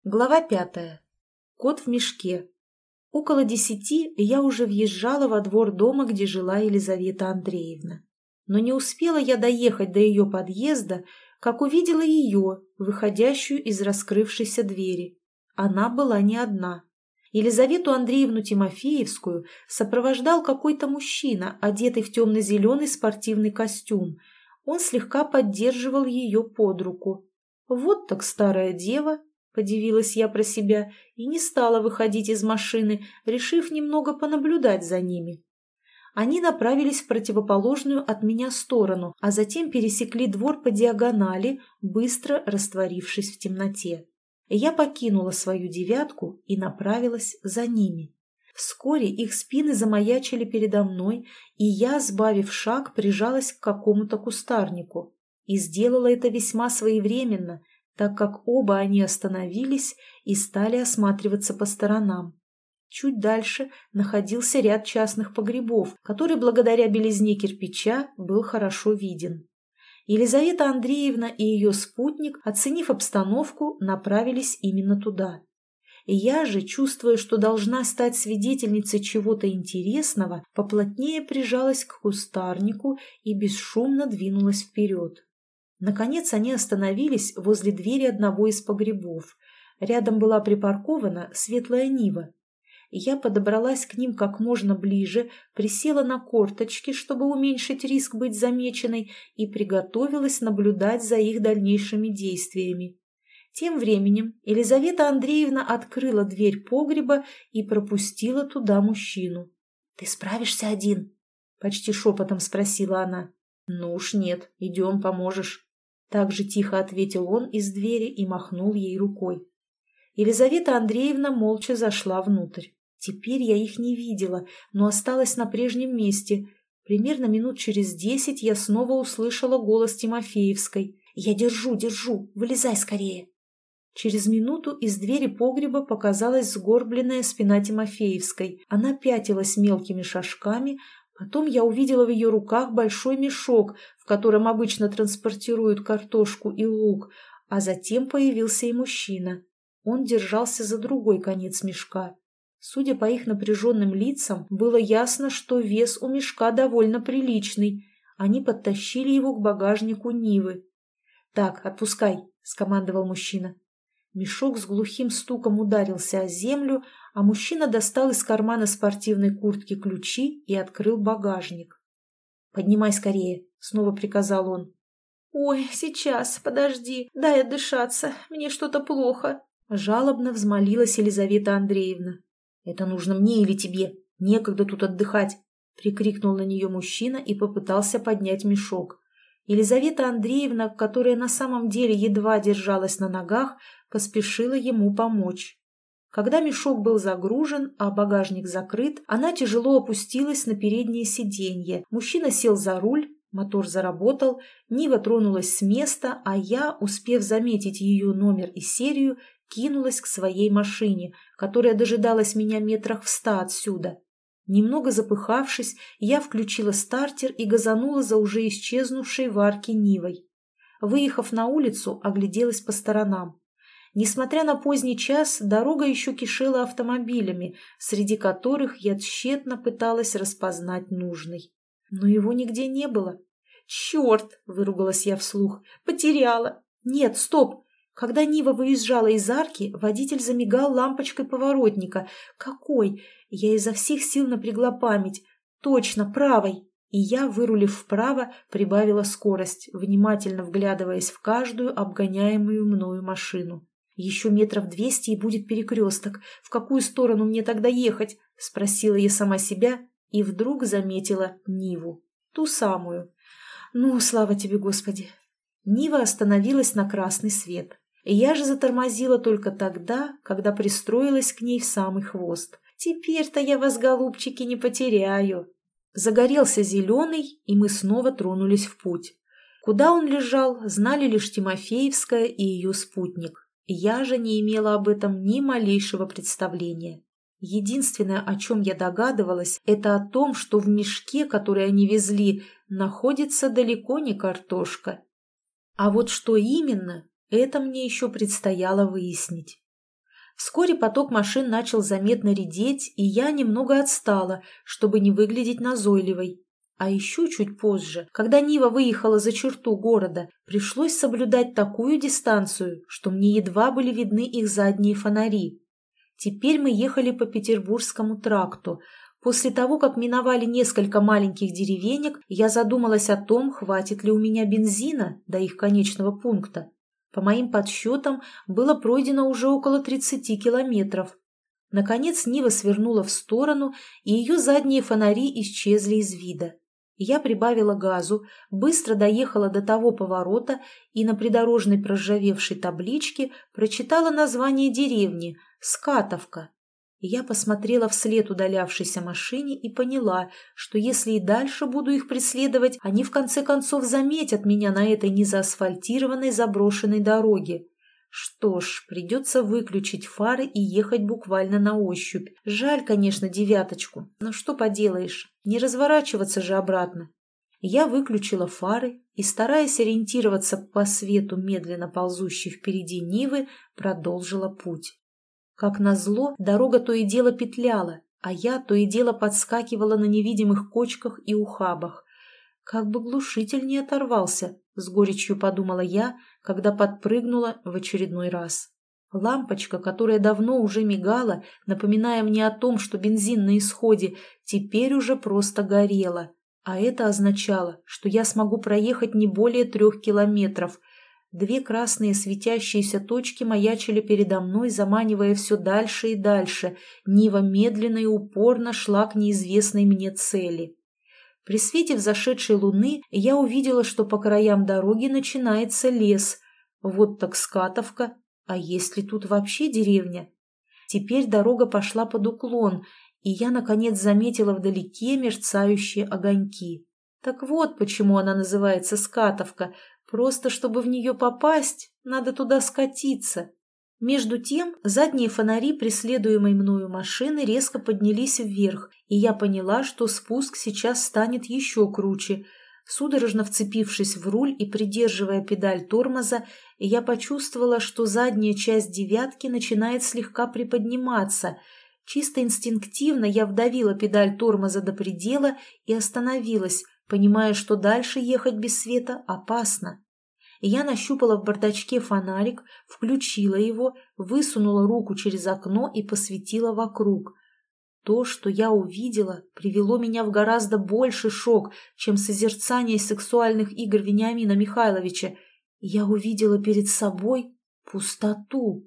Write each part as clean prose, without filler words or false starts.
Глава 5. Кот в мешке. Около 10 я уже въезжала во двор дома, где жила Елизавета Андреевна. Но не успела я доехать до ее подъезда, как увидела ее, выходящую из раскрывшейся двери. Она была не одна. Елизавету Андреевну Тимофеевскую сопровождал какой-то мужчина, одетый в темно-зеленый спортивный костюм. Он слегка поддерживал ее под руку. Вот так старая дева. Подивилась я про себя и не стала выходить из машины, решив немного понаблюдать за ними. Они направились в противоположную от меня сторону, а затем пересекли двор по диагонали, быстро растворившись в темноте. Я покинула свою девятку и направилась за ними. Вскоре их спины замаячили передо мной, и я, сбавив шаг, прижалась к какому-то кустарнику. И сделала это весьма своевременно, так как оба они остановились и стали осматриваться по сторонам. Чуть дальше находился ряд частных погребов, который благодаря белизне кирпича был хорошо виден. Елизавета Андреевна и ее спутник, оценив обстановку, направились именно туда. Я же, чувствуя, что должна стать свидетельницей чего-то интересного, поплотнее прижалась к кустарнику и бесшумно двинулась вперед. Наконец они остановились возле двери одного из погребов. Рядом была припаркована светлая Нива. Я подобралась к ним как можно ближе, присела на корточки, чтобы уменьшить риск быть замеченной, и приготовилась наблюдать за их дальнейшими действиями. Тем временем Елизавета Андреевна открыла дверь погреба и пропустила туда мужчину. «Ты справишься один?» – почти шепотом спросила она. «Ну уж нет, идем, поможешь». Так же тихо ответил он из двери и махнул ей рукой. Елизавета Андреевна молча зашла внутрь. Теперь я их не видела, но осталась на прежнем месте. Примерно минут через 10 я снова услышала голос Тимофеевской. «Я держу, вылезай скорее!» Через минуту из двери погреба показалась сгорбленная спина Тимофеевской. Она пятилась мелкими шажками. Потом я увидела в ее руках большой мешок, в котором обычно транспортируют картошку и лук, а затем появился и мужчина. Он держался за другой конец мешка. Судя по их напряженным лицам, было ясно, что вес у мешка довольно приличный. Они подтащили его к багажнику Нивы. «Так, отпускай», — скомандовал мужчина. Мешок с глухим стуком ударился о землю, а мужчина достал из кармана спортивной куртки ключи и открыл багажник. «Поднимай скорее», — снова приказал он. «Ой, сейчас, подожди, дай отдышаться, мне что-то плохо», — жалобно взмолилась Елизавета Андреевна. «Это нужно мне или тебе? Некогда тут отдыхать», — прикрикнул на нее мужчина и попытался поднять мешок. Елизавета Андреевна, которая на самом деле едва держалась на ногах, поспешила ему помочь. Когда мешок был загружен, а багажник закрыт, она тяжело опустилась на переднее сиденье. Мужчина сел за руль, мотор заработал, Нива тронулась с места, а я, успев заметить ее номер и серию, кинулась к своей машине, которая дожидалась меня метрах в 100 отсюда. Немного запыхавшись, я включила стартер и газанула за уже исчезнувшей в арке Нивой. Выехав на улицу, огляделась по сторонам. Несмотря на поздний час, дорога еще кишела автомобилями, среди которых я тщетно пыталась распознать нужный. Но его нигде не было. «Черт!» – выругалась я вслух. «Потеряла!» «Нет, стоп!» Когда Нива выезжала из арки, водитель замигал лампочкой поворотника. «Какой?» Я изо всех сил напрягла память. «Точно, правой!» И я, вырулив вправо, прибавила скорость, внимательно вглядываясь в каждую обгоняемую мною машину. «Еще метров 200 и будет перекресток. В какую сторону мне тогда ехать?» – спросила я сама себя и вдруг заметила Ниву. Ту самую. «Ну, слава тебе, Господи!» Нива остановилась на красный свет. Я же затормозила только тогда, когда пристроилась к ней в самый хвост. «Теперь-то я вас, голубчики, не потеряю!» Загорелся зеленый, и мы снова тронулись в путь. Куда он лежал, знали лишь Тимофеевская и ее спутник. Я же не имела об этом ни малейшего представления. Единственное, о чем я догадывалась, это о том, что в мешке, который они везли, находится далеко не картошка. А вот что именно, это мне еще предстояло выяснить. Вскоре поток машин начал заметно редеть, и я немного отстала, чтобы не выглядеть назойливой. А еще чуть позже, когда Нива выехала за черту города, пришлось соблюдать такую дистанцию, что мне едва были видны их задние фонари. Теперь мы ехали по Петербургскому тракту. После того, как миновали несколько маленьких деревенек, я задумалась о том, хватит ли у меня бензина до их конечного пункта. По моим подсчетам, было пройдено уже около 30 километров. Наконец Нива свернула в сторону, и ее задние фонари исчезли из вида. Я прибавила газу, быстро доехала до того поворота и на придорожной проржавевшей табличке прочитала название деревни – Скатовка. Я посмотрела вслед удалявшейся машине и поняла, что если и дальше буду их преследовать, они в конце концов заметят меня на этой незаасфальтированной заброшенной дороге. Что ж, придется выключить фары и ехать буквально на ощупь. Жаль, конечно, девяточку, но что поделаешь, не разворачиваться же обратно. Я выключила фары и, стараясь ориентироваться по свету медленно ползущей впереди Нивы, продолжила путь. Как назло, дорога то и дело петляла, а я то и дело подскакивала на невидимых кочках и ухабах. Как бы глушитель не оторвался, с горечью подумала я, когда подпрыгнула в очередной раз. Лампочка, которая давно уже мигала, напоминая мне о том, что бензин на исходе, теперь уже просто горела, а это означало, что я смогу проехать не более 3 километров. 2 красные светящиеся точки маячили передо мной, заманивая все дальше и дальше. Нива медленно и упорно шла к неизвестной мне цели. При свете взошедшей луны я увидела, что по краям дороги начинается лес. Вот так Скатовка. А есть ли тут вообще деревня? Теперь дорога пошла под уклон, и я, наконец, заметила вдалеке мерцающие огоньки. Так вот почему она называется Скатовка. Просто чтобы в нее попасть, надо туда скатиться. Между тем задние фонари преследуемой мною машины резко поднялись вверх, и я поняла, что спуск сейчас станет еще круче. Судорожно вцепившись в руль и придерживая педаль тормоза, я почувствовала, что задняя часть девятки начинает слегка приподниматься. Чисто инстинктивно я вдавила педаль тормоза до предела и остановилась, понимая, что дальше ехать без света опасно. Я нащупала в бардачке фонарик, включила его, высунула руку через окно и посветила вокруг. То, что я увидела, привело меня в гораздо больший шок, чем созерцание сексуальных игр Вениамина Михайловича. Я увидела перед собой пустоту.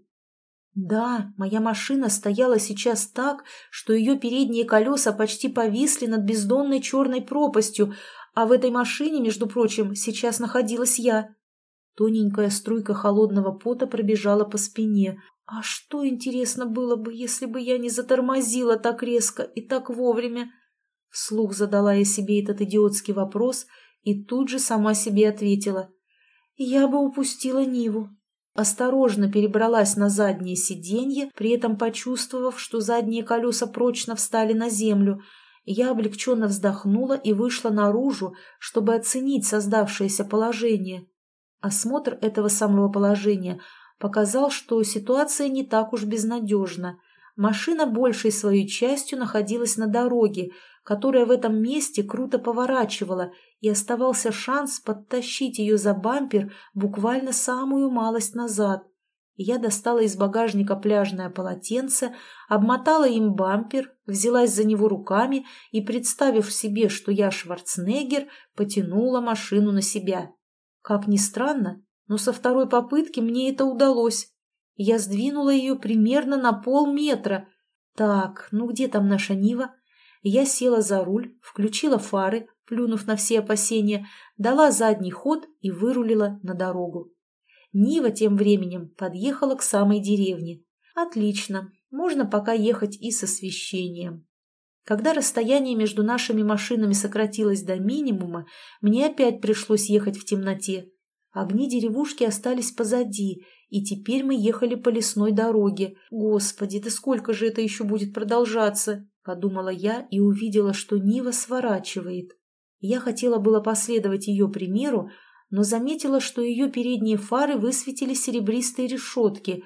Да, моя машина стояла сейчас так, что ее передние колеса почти повисли над бездонной черной пропастью, а в этой машине, между прочим, сейчас находилась я. Тоненькая струйка холодного пота пробежала по спине. А что, интересно, было бы, если бы я не затормозила так резко и так вовремя? Вслух задала я себе этот идиотский вопрос и тут же сама себе ответила. Я бы упустила Ниву. Осторожно перебралась на заднее сиденье, при этом почувствовав, что задние колеса прочно встали на землю. Я облегченно вздохнула и вышла наружу, чтобы оценить создавшееся положение. Осмотр этого самого положения показал, что ситуация не так уж безнадежна. Машина большей своей частью находилась на дороге, которая в этом месте круто поворачивала, и оставался шанс подтащить ее за бампер буквально самую малость назад. Я достала из багажника пляжное полотенце, обмотала им бампер, взялась за него руками и, представив себе, что я Шварценеггер, потянула машину на себя. Как ни странно, но со второй попытки мне это удалось. Я сдвинула ее примерно на полметра. Так, ну где там наша Нива? Я села за руль, включила фары, плюнув на все опасения, дала задний ход и вырулила на дорогу. Нива тем временем подъехала к самой деревне. Отлично, можно пока ехать и с освещением. Когда расстояние между нашими машинами сократилось до минимума, мне опять пришлось ехать в темноте. Огни деревушки остались позади, и теперь мы ехали по лесной дороге. Господи, да сколько же это еще будет продолжаться? Подумала я и увидела, что Нива сворачивает. Я хотела было последовать ее примеру, но заметила, что ее передние фары высветили серебристые решетки.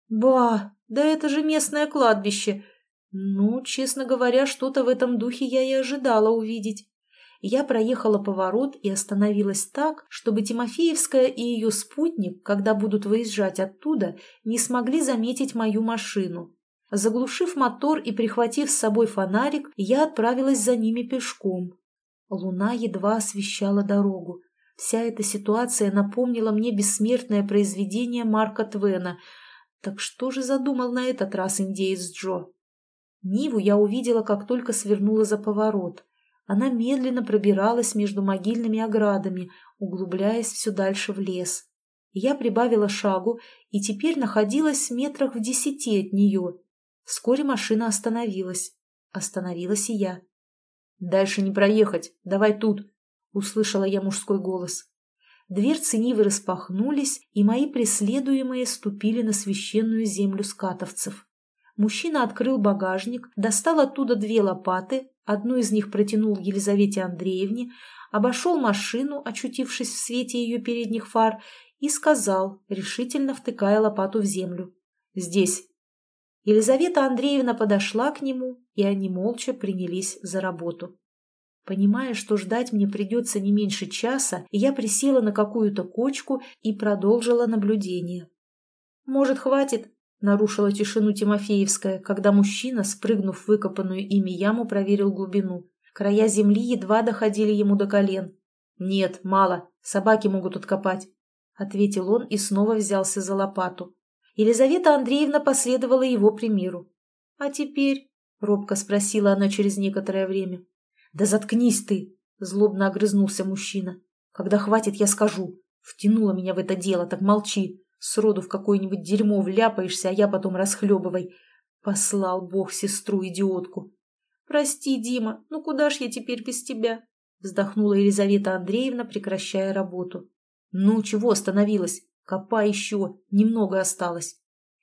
Ба, да это же местное кладбище. Ну, честно говоря, что-то в этом духе я и ожидала увидеть. Я проехала поворот и остановилась так, чтобы Тимофеевская и ее спутник, когда будут выезжать оттуда, не смогли заметить мою машину. Заглушив мотор и прихватив с собой фонарик, я отправилась за ними пешком. Луна едва освещала дорогу. Вся эта ситуация напомнила мне бессмертное произведение Марка Твена. Так что же задумал на этот раз индеец Джо? Ниву я увидела, как только свернула за поворот. Она медленно пробиралась между могильными оградами, углубляясь все дальше в лес. Я прибавила шагу и теперь находилась метрах в 10 от нее. Вскоре машина остановилась. Остановилась и я. «Дальше не проехать, давай тут», — услышала я мужской голос. Дверцы Нивы распахнулись, и мои преследуемые ступили на священную землю скатовцев. Мужчина открыл багажник, достал оттуда 2 лопаты, одну из них протянул Елизавете Андреевне, обошел машину, очутившись в свете ее передних фар, и сказал, решительно втыкая лопату в землю: «Здесь». Елизавета Андреевна подошла к нему, и они молча принялись за работу. Понимая, что ждать мне придется не меньше часа, я присела на какую-то кочку и продолжила наблюдение. «Может, хватит?» — нарушила тишину Тимофеевская, когда мужчина, спрыгнув в выкопанную ими яму, проверил глубину. Края земли едва доходили ему до колен. «Нет, мало, собаки могут откопать», — ответил он и снова взялся за лопату. Елизавета Андреевна последовала его примеру. «А теперь?» — робко спросила она через некоторое время. «Да заткнись ты!» — злобно огрызнулся мужчина. «Когда хватит, я скажу. Втянула меня в это дело, так молчи. Сроду в какое-нибудь дерьмо вляпаешься, а я потом расхлебывай. Послал Бог сестру-идиотку». «Прости, Дима, ну куда ж я теперь без тебя?» — вздохнула Елизавета Андреевна, прекращая работу. «Ну, чего остановилась? Копай еще, немного осталось».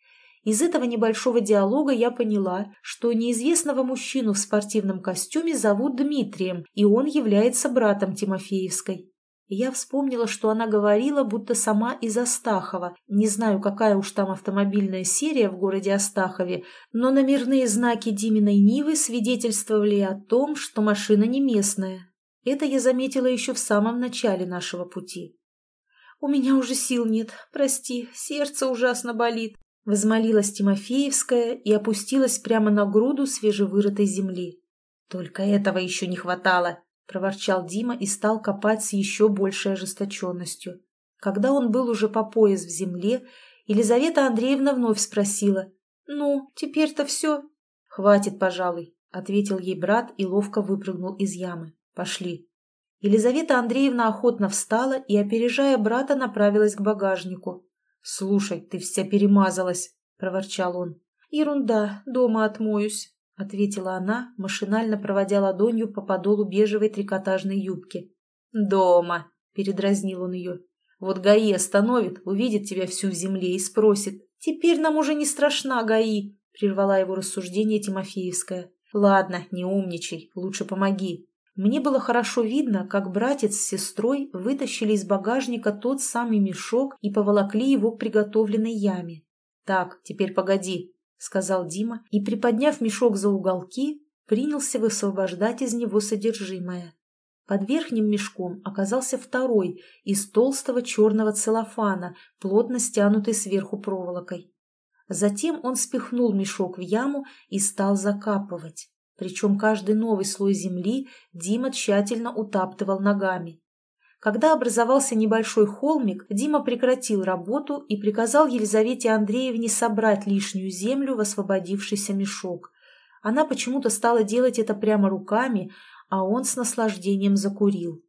Из этого небольшого диалога я поняла, что неизвестного мужчину в спортивном костюме зовут Дмитрием, и он является братом Тимофеевской. Я вспомнила, что она говорила, будто сама из Астахова. Не знаю, какая уж там автомобильная серия в городе Астахове, но номерные знаки Диминой Нивы свидетельствовали о том, что машина не местная. Это я заметила еще в самом начале нашего пути. «У меня уже сил нет, прости, сердце ужасно болит», — возмолилась Тимофеевская и опустилась прямо на груду свежевырытой земли. «Только этого еще не хватало», — проворчал Дима и стал копать с еще большей ожесточенностью. Когда он был уже по пояс в земле, Елизавета Андреевна вновь спросила: «Ну, теперь-то все?» «Хватит, пожалуй», — ответил ей брат и ловко выпрыгнул из ямы. «Пошли». Елизавета Андреевна охотно встала и, опережая брата, направилась к багажнику. «Слушай, ты вся перемазалась», — проворчал он. «Ерунда, дома отмоюсь», — ответила она, машинально проводя ладонью по подолу бежевой трикотажной юбки. «Дома», — передразнил он ее. «Вот ГАИ остановит, увидит тебя всю в земле и спросит: «Теперь нам уже не страшна ГАИ», — прервала его рассуждение Тимофеевская. «Ладно, не умничай, лучше помоги». Мне было хорошо видно, как братец с сестрой вытащили из багажника тот самый мешок и поволокли его к приготовленной яме. «Так, теперь погоди», — сказал Дима, и, приподняв мешок за уголки, принялся высвобождать из него содержимое. Под верхним мешком оказался второй, из толстого черного целлофана, плотно стянутый сверху проволокой. Затем он спихнул мешок в яму и стал закапывать. Причем каждый новый слой земли Дима тщательно утаптывал ногами. Когда образовался небольшой холмик, Дима прекратил работу и приказал Елизавете Андреевне собрать лишнюю землю в освободившийся мешок. Она почему-то стала делать это прямо руками, а он с наслаждением закурил.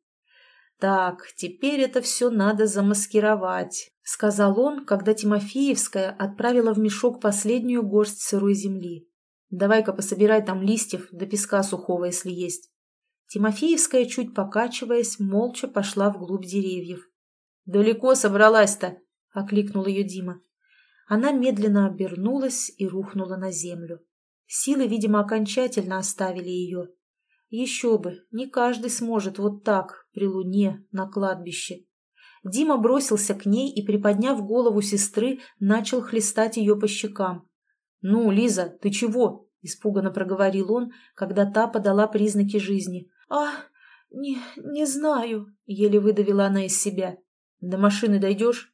«Так, теперь это все надо замаскировать», — сказал он, когда Тимофеевская отправила в мешок последнюю горсть сырой земли. «Давай-ка пособирай там листьев до песка сухого, если есть». Тимофеевская, чуть покачиваясь, молча пошла вглубь деревьев. «Далеко собралась-то?» — окликнул ее Дима. Она медленно обернулась и рухнула на землю. Силы, видимо, окончательно оставили ее. Еще бы, не каждый сможет вот так, при луне, на кладбище. Дима бросился к ней и, приподняв голову сестры, начал хлестать ее по щекам. «Ну, Лиза, ты чего?» – испуганно проговорил он, когда та подала признаки жизни. Не знаю», – еле выдавила она из себя. «До машины дойдешь?»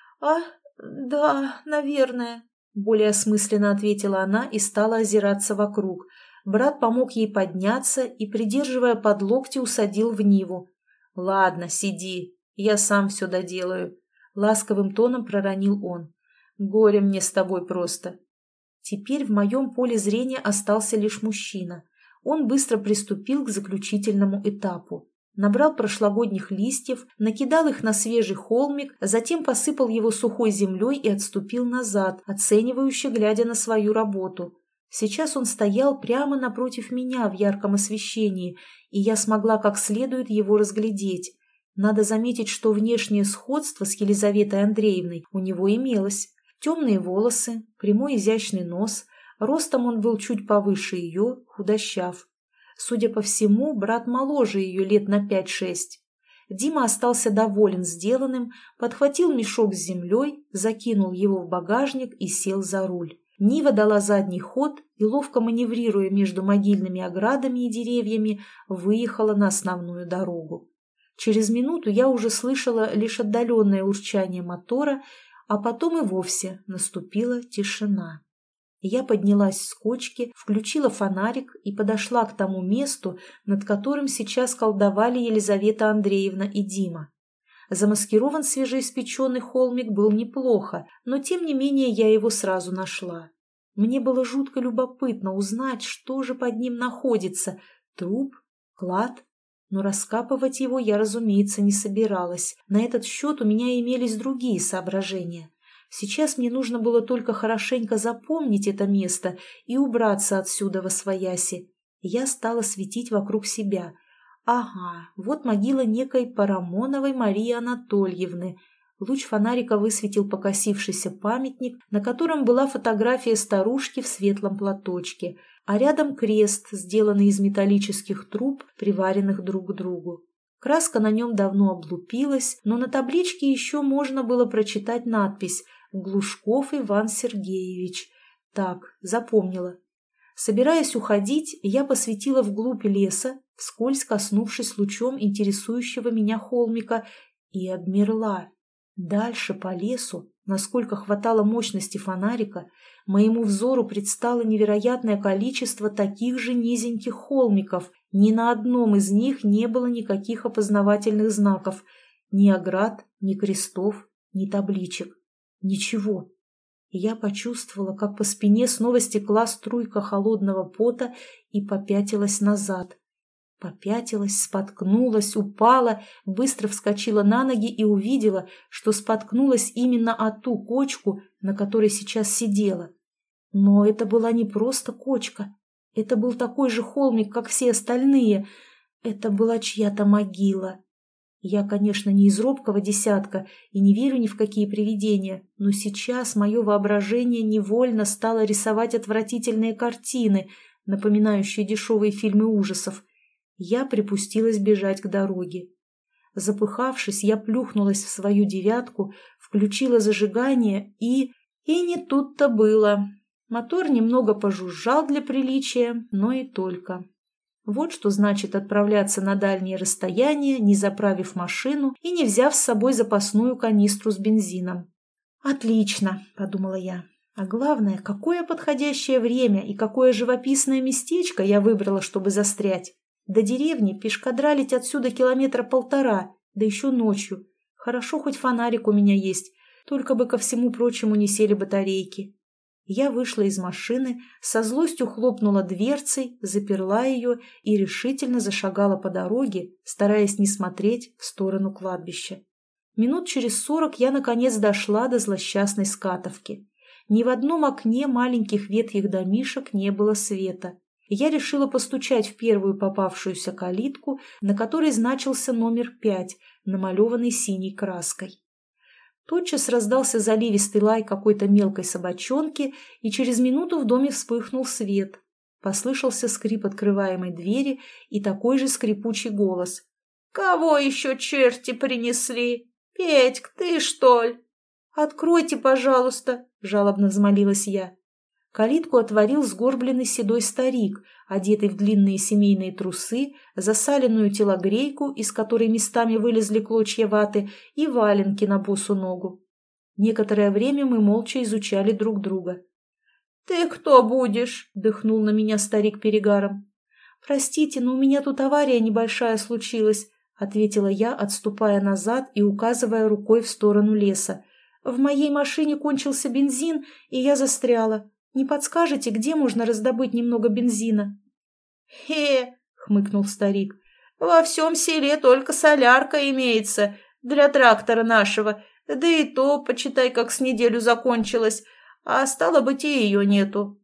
Да, наверное», – более осмысленно ответила она и стала озираться вокруг. Брат помог ей подняться и, придерживая под локти, усадил в Ниву. «Ладно, сиди, я сам все доделаю», – ласковым тоном проронил он. «Горе мне с тобой просто». Теперь в моем поле зрения остался лишь мужчина. Он быстро приступил к заключительному этапу. Набрал прошлогодних листьев, накидал их на свежий холмик, затем посыпал его сухой землей и отступил назад, оценивающе глядя на свою работу. Сейчас он стоял прямо напротив меня в ярком освещении, и я смогла как следует его разглядеть. Надо заметить, что внешнее сходство с Елизаветой Андреевной у него имелось. Темные волосы, прямой изящный нос, ростом он был чуть повыше ее, худощав. Судя по всему, брат моложе ее лет на 5-6. Дима остался доволен сделанным, подхватил мешок с землей, закинул его в багажник и сел за руль. Нива дала задний ход и, ловко маневрируя между могильными оградами и деревьями, выехала на основную дорогу. Через минуту я уже слышала лишь отдаленное урчание мотора, а потом и вовсе наступила тишина. Я поднялась с кочки, включила фонарик и подошла к тому месту, над которым сейчас колдовали Елизавета Андреевна и Дима. Замаскирован свежеиспеченный холмик был неплохо, но тем не менее я его сразу нашла. Мне было жутко любопытно узнать, что же под ним находится – труп, клад. Но раскапывать его я, разумеется, не собиралась. На этот счет у меня имелись другие соображения. Сейчас мне нужно было только хорошенько запомнить это место и убраться отсюда восвояси. Я стала светить вокруг себя. Ага, вот могила некой Парамоновой Марии Анатольевны. Луч фонарика высветил покосившийся памятник, на котором была фотография старушки в светлом платочке, а рядом крест, сделанный из металлических труб, приваренных друг к другу. Краска на нем давно облупилась, но на табличке еще можно было прочитать надпись «Глушков Иван Сергеевич». Так, запомнила. Собираясь уходить, я посветила вглубь леса, вскользь коснувшись лучом интересующего меня холмика, и обмерла. Дальше по лесу, насколько хватало мощности фонарика, моему взору предстало невероятное количество таких же низеньких холмиков. Ни на одном из них не было никаких опознавательных знаков, ни оград, ни крестов, ни табличек. Ничего. Я почувствовала, как по спине снова стекла струйка холодного пота и попятилась назад. Попятилась, споткнулась, упала, быстро вскочила на ноги и увидела, что споткнулась именно о ту кочку, на которой сейчас сидела. Но это была не просто кочка. Это был такой же холмик, как все остальные. Это была чья-то могила. Я, конечно, не из робкого десятка и не верю ни в какие привидения, но сейчас мое воображение невольно стало рисовать отвратительные картины, напоминающие дешевые фильмы ужасов. Я припустилась бежать к дороге. Запыхавшись, я плюхнулась в свою девятку, включила зажигание и... И не тут-то было. Мотор немного пожужжал для приличия, но и только. Вот что значит отправляться на дальние расстояния, не заправив машину и не взяв с собой запасную канистру с бензином. «Отлично», — подумала я. «А главное, какое подходящее время и какое живописное местечко я выбрала, чтобы застрять. До деревни пешкадралить отсюда 1,5 километра, да еще ночью. Хорошо, хоть фонарик у меня есть, только бы ко всему прочему не сели батарейки». Я вышла из машины, со злостью хлопнула дверцей, заперла ее и решительно зашагала по дороге, стараясь не смотреть в сторону кладбища. Минут через 40 я, наконец, дошла до злосчастной скатовки. Ни в одном окне маленьких ветхих домишек не было света. Я решила постучать в первую попавшуюся калитку, на которой значился номер 5, намалеванный синей краской. Тотчас раздался заливистый лай какой-то мелкой собачонки, и через минуту в доме вспыхнул свет. Послышался скрип открываемой двери и такой же скрипучий голос. «Кого еще черти принесли?» Петька, ты что ли?» «Откройте, пожалуйста», — жалобно взмолилась я. Калитку отворил сгорбленный седой старик, одетый в длинные семейные трусы, засаленную телогрейку, из которой местами вылезли клочья ваты, и валенки на босу ногу. Некоторое время мы молча изучали друг друга. «Ты кто будешь?» — дыхнул на меня старик перегаром. «Простите, но у меня тут авария небольшая случилась», — ответила я, отступая назад и указывая рукой в сторону леса. «В моей машине кончился бензин, и я застряла. Не подскажете, где можно раздобыть немного бензина?» Хмыкнул старик. «Во всем селе только солярка имеется для трактора нашего, да и то, почитай, как с неделю закончилась, а стало быть, и ее нету».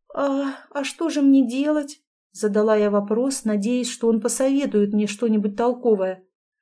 «А что же мне делать?» — задала я вопрос, надеясь, что он посоветует мне что-нибудь толковое.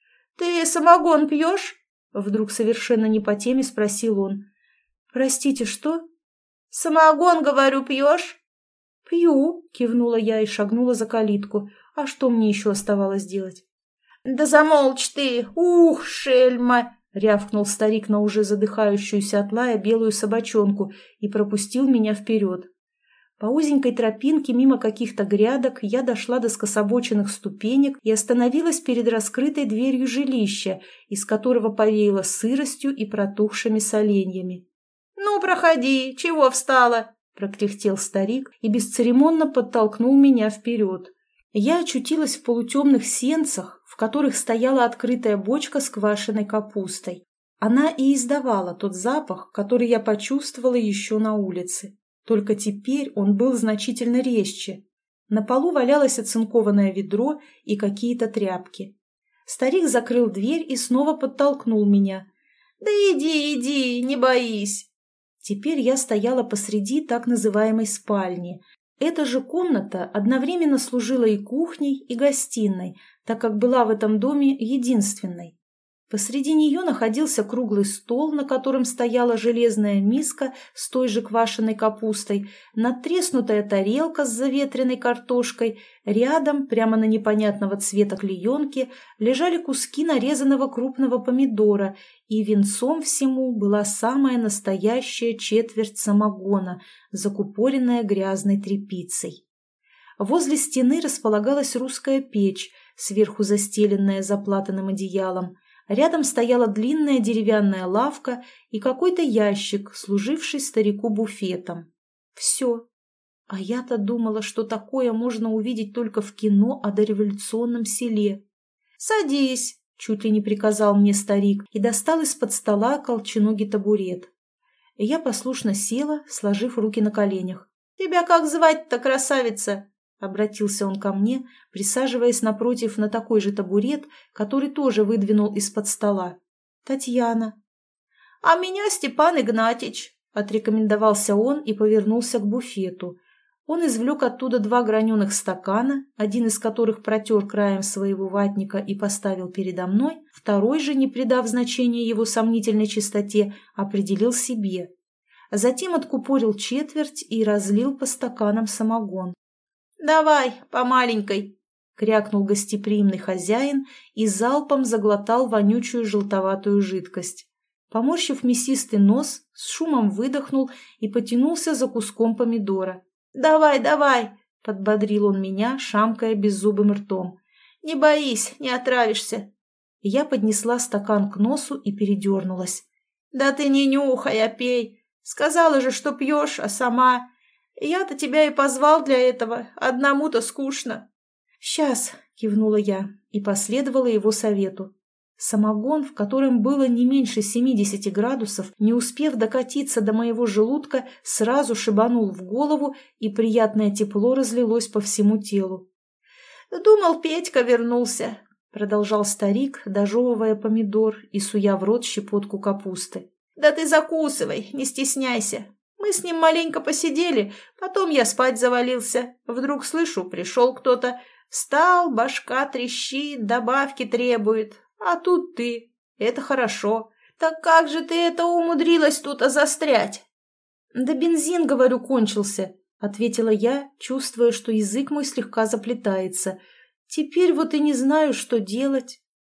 «Ты самогон пьешь?» — вдруг совершенно не по теме спросил он. «Простите, что?» «Самогон, говорю, пьешь?» «Пью», — кивнула я и шагнула за калитку. А что мне еще оставалось делать? «Да замолчь ты! Ух, шельма!» — рявкнул старик на уже задыхающуюся от лая белую собачонку и пропустил меня вперед. По узенькой тропинке мимо каких-то грядок я дошла до скособоченных ступенек и остановилась перед раскрытой дверью жилища, из которого повеяло сыростью и протухшими соленьями. «Ну, проходи, чего встала?» — прокряхтел старик и бесцеремонно подтолкнул меня вперед. Я очутилась в полутемных сенцах, в которых стояла открытая бочка с квашеной капустой. Она и издавала тот запах, который я почувствовала еще на улице. Только теперь он был значительно резче. На полу валялось оцинкованное ведро и какие-то тряпки. Старик закрыл дверь и снова подтолкнул меня. «Да иди, не боись!» Теперь я стояла посреди так называемой спальни. Эта же комната одновременно служила и кухней, и гостиной, так как была в этом доме единственной. Посреди нее находился круглый стол, на котором стояла железная миска с той же квашеной капустой, надтреснутая тарелка с заветренной картошкой, рядом, прямо на непонятного цвета клеенке, лежали куски нарезанного крупного помидора, и венцом всему была самая настоящая четверть самогона, закупоренная грязной тряпицей. Возле стены располагалась русская печь, сверху застеленная заплатанным одеялом. Рядом стояла длинная деревянная лавка и какой-то ящик, служивший старику буфетом. Все. А я-то думала, что такое можно увидеть только в кино о дореволюционном селе. «Садись!» — чуть ли не приказал мне старик и достал из-под стола колченогий табурет. Я послушно села, сложив руки на коленях. «Тебя как звать-то, красавица?» — обратился он ко мне, присаживаясь напротив на такой же табурет, который тоже выдвинул из-под стола. «Татьяна». «А меня Степан Игнатьич», — отрекомендовался он и повернулся к буфету. Он извлек оттуда 2 граненых стакана, один из которых протер краем своего ватника и поставил передо мной, второй же, не придав значения его сомнительной чистоте, определил себе. Затем откупорил четверть и разлил по стаканам самогон. «Давай, по маленькой», — крякнул гостеприимный хозяин и залпом заглотал вонючую желтоватую жидкость. Поморщив мясистый нос, с шумом выдохнул и потянулся за куском помидора. «Давай, давай», — подбодрил он меня, шамкая беззубым ртом. «Не боись, не отравишься». Я поднесла стакан к носу и передернулась. «Да ты не нюхай, а пей. Сказала же, что пьешь, а сама... Я-то тебя и позвал для этого, одному-то скучно». «Сейчас», — кивнула я и последовала его совету. Самогон, в котором было не меньше 70 градусов, не успев докатиться до моего желудка, сразу шибанул в голову, и приятное тепло разлилось по всему телу. «Думал, Петька вернулся», — продолжал старик, дожевывая помидор и суя в рот щепотку капусты. «Да ты закусывай, не стесняйся. Мы с ним маленько посидели, потом я спать завалился. Вдруг слышу, пришел кто-то. Встал, башка трещит, добавки требует. А тут ты. Это хорошо. Так как же ты это умудрилась тут застрять?» «Да бензин, говорю, кончился», — ответила я, чувствуя, что язык мой слегка заплетается. «Теперь вот и не знаю, что делать».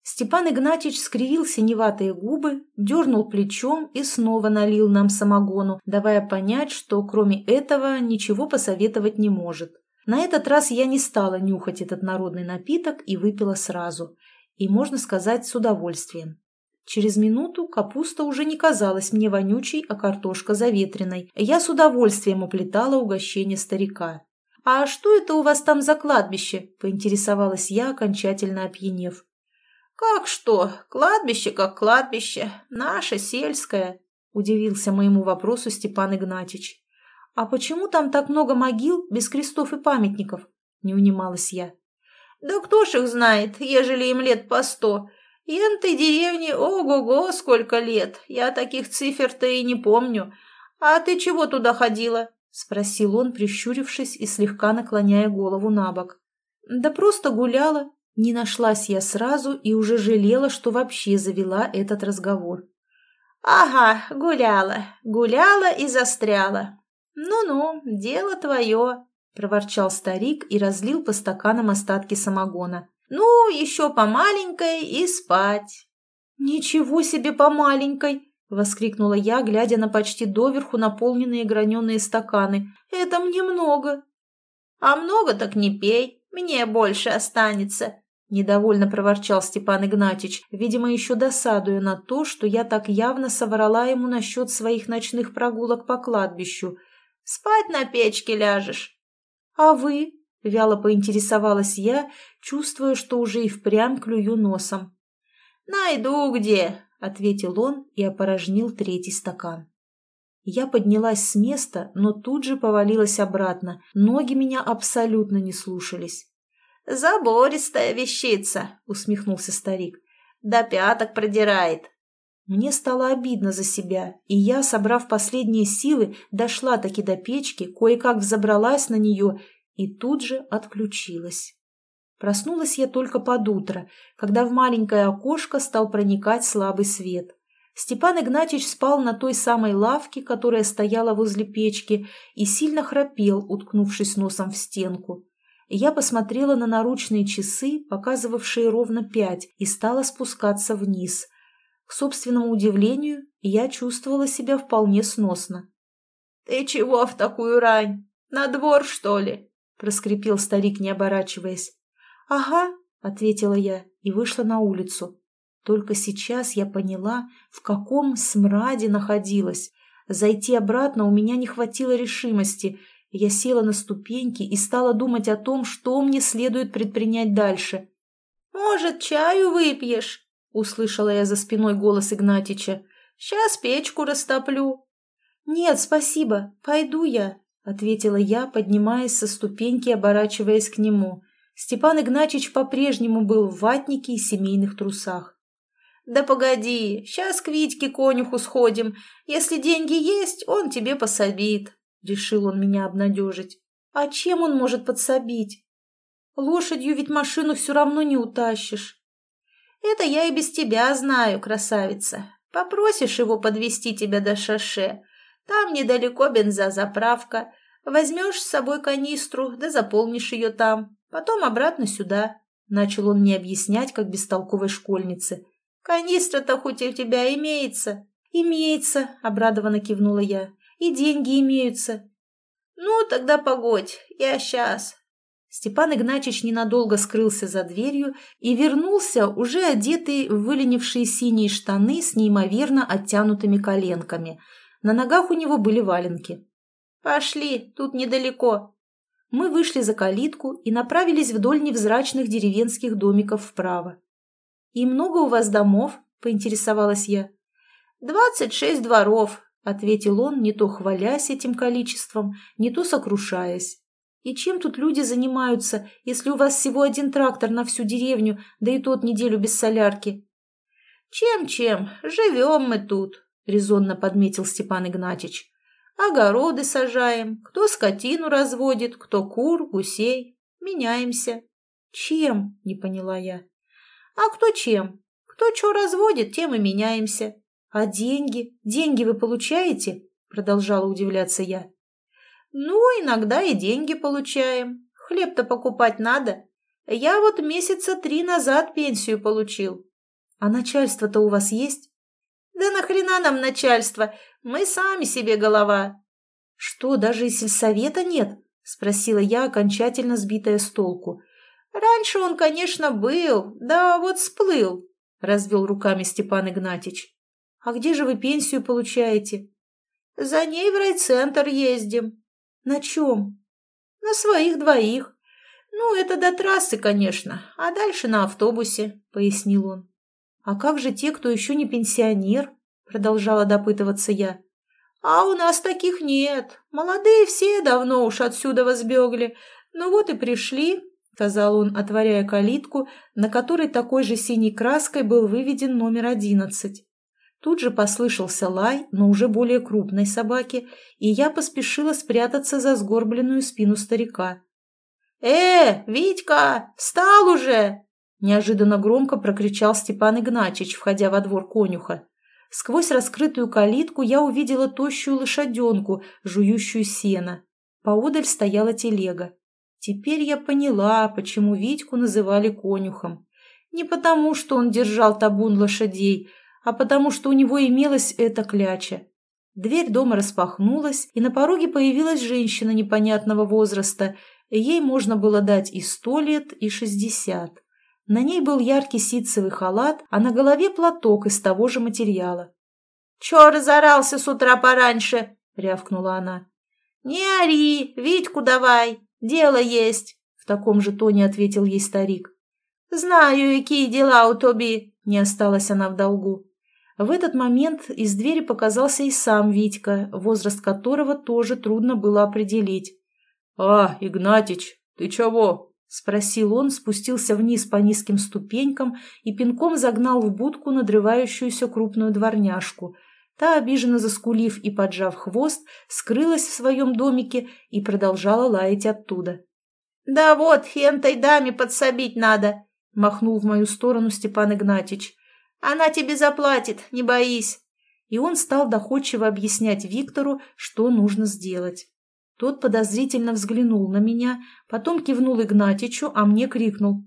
Степан Игнатьич скривил синеватые губы, дернул плечом и снова налил нам самогону, давая понять, что кроме этого ничего посоветовать не может. На этот раз я не стала нюхать этот народный напиток и выпила сразу. И, можно сказать, с удовольствием. Через минуту капуста уже не казалась мне вонючей, а картошка заветренной. Я с удовольствием уплетала угощение старика. «А что это у вас там за кладбище?» – поинтересовалась я, окончательно опьянев. «Как что? Кладбище как кладбище. Наше, сельское», – удивился моему вопросу Степан Игнатьич. «А почему там так много могил без крестов и памятников?» – не унималась я. «Да кто ж их знает, ежели им лет по 100. Энтой деревне ого-го сколько лет. Я таких цифр-то и не помню. А ты чего туда ходила?» – спросил он, прищурившись и слегка наклоняя голову на бок. «Да просто гуляла». Не нашлась я сразу и уже жалела, что вообще завела этот разговор. «Ага, гуляла. Гуляла и застряла. Ну-ну, дело твое», – проворчал старик и разлил по стаканам остатки самогона. «Ну, еще по маленькой и спать». «Ничего себе по маленькой!» – воскликнула я, глядя на почти доверху наполненные граненые стаканы. «Это мне много». «А много так не пей, мне больше останется», – недовольно проворчал Степан Игнатьич, видимо, еще досадуя на то, что я так явно соврала ему насчет своих ночных прогулок по кладбищу. «Спать на печке ляжешь». «А вы?» – вяло поинтересовалась я, чувствуя, что уже и впрямь клюю носом. «Найду где», – ответил он и опорожнил третий стакан. Я поднялась с места, но тут же повалилась обратно. Ноги меня абсолютно не слушались. «Забористая вещица», — усмехнулся старик. «До пяток продирает». Мне стало обидно за себя, и я, собрав последние силы, дошла-таки до печки, кое-как взобралась на нее и тут же отключилась. Проснулась я только под утро, когда в маленькое окошко стал проникать слабый свет. Степан Игнатьич спал на той самой лавке, которая стояла возле печки, и сильно храпел, уткнувшись носом в стенку. Я посмотрела на наручные часы, показывавшие ровно 5, и стала спускаться вниз. К собственному удивлению, я чувствовала себя вполне сносно. «Ты чего в такую рань? На двор, что ли?» – проскрипел старик, не оборачиваясь. «Ага», – ответила я и вышла на улицу. Только сейчас я поняла, в каком смраде находилась. Зайти обратно у меня не хватило решимости. Я села на ступеньки и стала думать о том, что мне следует предпринять дальше. «Может, чаю выпьешь?» – услышала я за спиной голос Игнатьича. «Сейчас печку растоплю». «Нет, спасибо, пойду я», – ответила я, поднимаясь со ступеньки и оборачиваясь к нему. Степан Игнатьич по-прежнему был в ватнике и семейных трусах. «Да погоди, сейчас к Витьке конюху сходим. Если деньги есть, он тебе пособит», — решил он меня обнадежить. «А чем он может подсобить? Лошадью ведь машину все равно не утащишь». «Это я и без тебя знаю, красавица. Попросишь его подвезти тебя до шоссе. Там недалеко бензозаправка. Возьмешь с собой канистру, да заполнишь ее там. Потом обратно сюда», — начал он мне объяснять, как бестолковой школьнице. «Канистра-то хоть у тебя имеется?» «Имеется», — обрадованно кивнула я. «И деньги имеются». «Ну, тогда погодь, я сейчас». Степан Игнатьич ненадолго скрылся за дверью и вернулся, уже одетый в выленившие синие штаны с неимоверно оттянутыми коленками. На ногах у него были валенки. «Пошли, тут недалеко». Мы вышли за калитку и направились вдоль невзрачных деревенских домиков вправо. «И много у вас домов?» – поинтересовалась я. 26 дворов», – ответил он, не то хвалясь этим количеством, не то сокрушаясь. «И чем тут люди занимаются, если у вас всего один трактор на всю деревню, да и тот неделю без солярки?» «Чем-чем, живем мы тут», – резонно подметил Степан Игнатьич. «Огороды сажаем, кто скотину разводит, кто кур, гусей. Меняемся». «Чем?» – не поняла я. «А кто чем? Кто что разводит, тем и меняемся». «А деньги? Деньги вы получаете?» – продолжала удивляться я. «Ну, иногда и деньги получаем. Хлеб-то покупать надо. Я вот месяца 3 назад пенсию получил. А начальство-то у вас есть? Да нахрена нам начальство? Мы сами себе голова. Что, даже и сельсовета нет? Спросила я, окончательно сбитая с толку. Раньше он, конечно, был, да вот сплыл, развел руками Степан Игнатьич. А где же вы пенсию получаете? За ней в райцентр ездим. На чем? На своих двоих. Ну, это до трассы, конечно, а дальше на автобусе, пояснил он. А как же те, кто еще не пенсионер? Продолжала допытываться я. А у нас таких нет. Молодые все давно уж отсюда возбегли. Ну вот и пришли, сказал он, отворяя калитку, на которой такой же синей краской был выведен номер 11. Тут же послышался лай, но уже более крупной собаки, и я поспешила спрятаться за сгорбленную спину старика. Витька, встал уже!» Неожиданно громко прокричал Степан Игнатьич, входя во двор конюха. Сквозь раскрытую калитку я увидела тощую лошаденку, жующую сено. Поодаль стояла телега. Теперь я поняла, почему Витьку называли конюхом. Не потому, что он держал табун лошадей, а потому, что у него имелась эта кляча. Дверь дома распахнулась, и на пороге появилась женщина непонятного возраста. Ей можно было дать и 100 лет, и 60. На ней был яркий ситцевый халат, а на голове платок из того же материала. «Чё разорался с утра пораньше?» — рявкнула она. «Не ори, Витьку давай, дело есть», — в таком же тоне ответил ей старик. «Знаю, какие дела у тоби», — не осталась она в долгу. В этот момент из двери показался и сам Витька, возраст которого тоже трудно было определить. Игнатич, ты чего?» — спросил он, спустился вниз по низким ступенькам и пинком загнал в будку надрывающуюся крупную дворняжку. Та, обиженно заскулив и поджав хвост, скрылась в своем домике и продолжала лаять оттуда. «Да вот, энтой даме подсобить надо», — махнул в мою сторону Степан Игнатьич. «Она тебе заплатит, не боись». И он стал доходчиво объяснять Виктору, что нужно сделать. Тот подозрительно взглянул на меня, потом кивнул Игнатичу, а мне крикнул: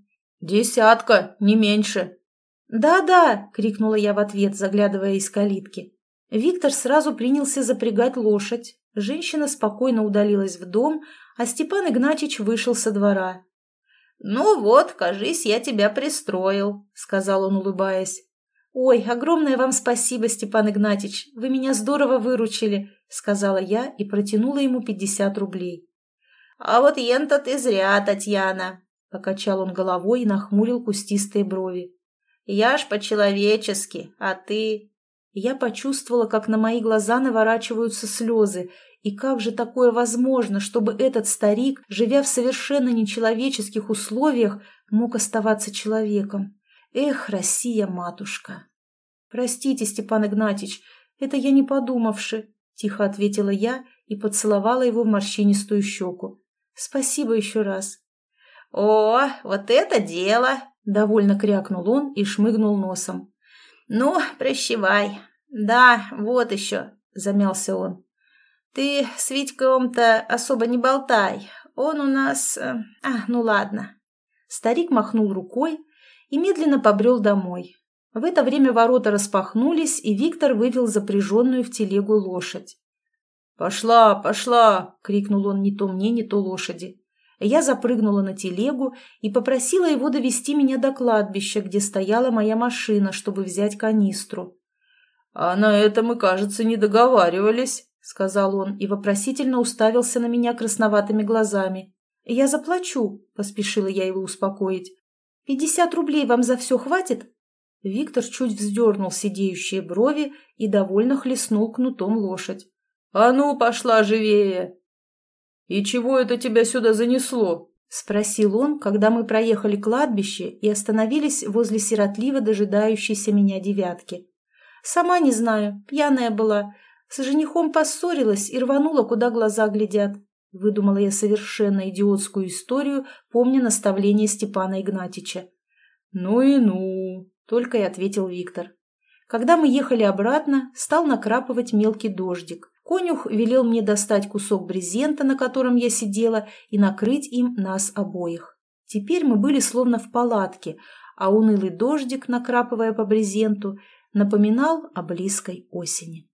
«10, не меньше!» «Да-да!» — крикнула я в ответ, заглядывая из калитки. Виктор сразу принялся запрягать лошадь. Женщина спокойно удалилась в дом, а Степан Игнатьич вышел со двора. «Ну вот, кажись, я тебя пристроил», — сказал он, улыбаясь. «Ой, огромное вам спасибо, Степан Игнатьич, вы меня здорово выручили», — сказала я и протянула ему 50 рублей. «А вот ента ты зря, Татьяна», — покачал он головой и нахмурил кустистые брови. «Я ж по-человечески, а ты...» Я почувствовала, как на мои глаза наворачиваются слезы, и как же такое возможно, чтобы этот старик, живя в совершенно нечеловеческих условиях, мог оставаться человеком? Эх, Россия-матушка! «Простите, Степан Игнатьич, это я не подумавши», — тихо ответила я и поцеловала его в морщинистую щеку. «Спасибо еще раз». «О, вот это дело!» — довольно крякнул он и шмыгнул носом. «Ну, прощавай. Да, вот еще», — замялся он. «Ты с Витьком-то особо не болтай. Он у нас... ну ладно». Старик махнул рукой и медленно побрел домой. В это время ворота распахнулись, и Виктор вывел запряженную в телегу лошадь. «Пошла, пошла!» — крикнул он не то мне, не то лошади. Я запрыгнула на телегу и попросила его довести меня до кладбища, где стояла моя машина, чтобы взять канистру. «А на это мы, кажется, не договаривались», — сказал он и вопросительно уставился на меня красноватыми глазами. «Я заплачу», — поспешила я его успокоить. 50 рублей вам за все хватит?» Виктор чуть вздернул сидеющие брови и довольно хлестнул кнутом лошадь. «А ну, пошла живее!» «И чего это тебя сюда занесло?» — спросил он, когда мы проехали кладбище и остановились возле сиротливо дожидающейся меня девятки. «Сама не знаю, пьяная была. С женихом поссорилась и рванула, куда глаза глядят». Выдумала я совершенно идиотскую историю, помня наставление Степана Игнатьича. «Ну и ну!» — только и ответил Виктор. Когда мы ехали обратно, стал накрапывать мелкий дождик. Конюх велел мне достать кусок брезента, на котором я сидела, и накрыть им нас обоих. Теперь мы были словно в палатке, а унылый дождик, накрапывая по брезенту, напоминал о близкой осени.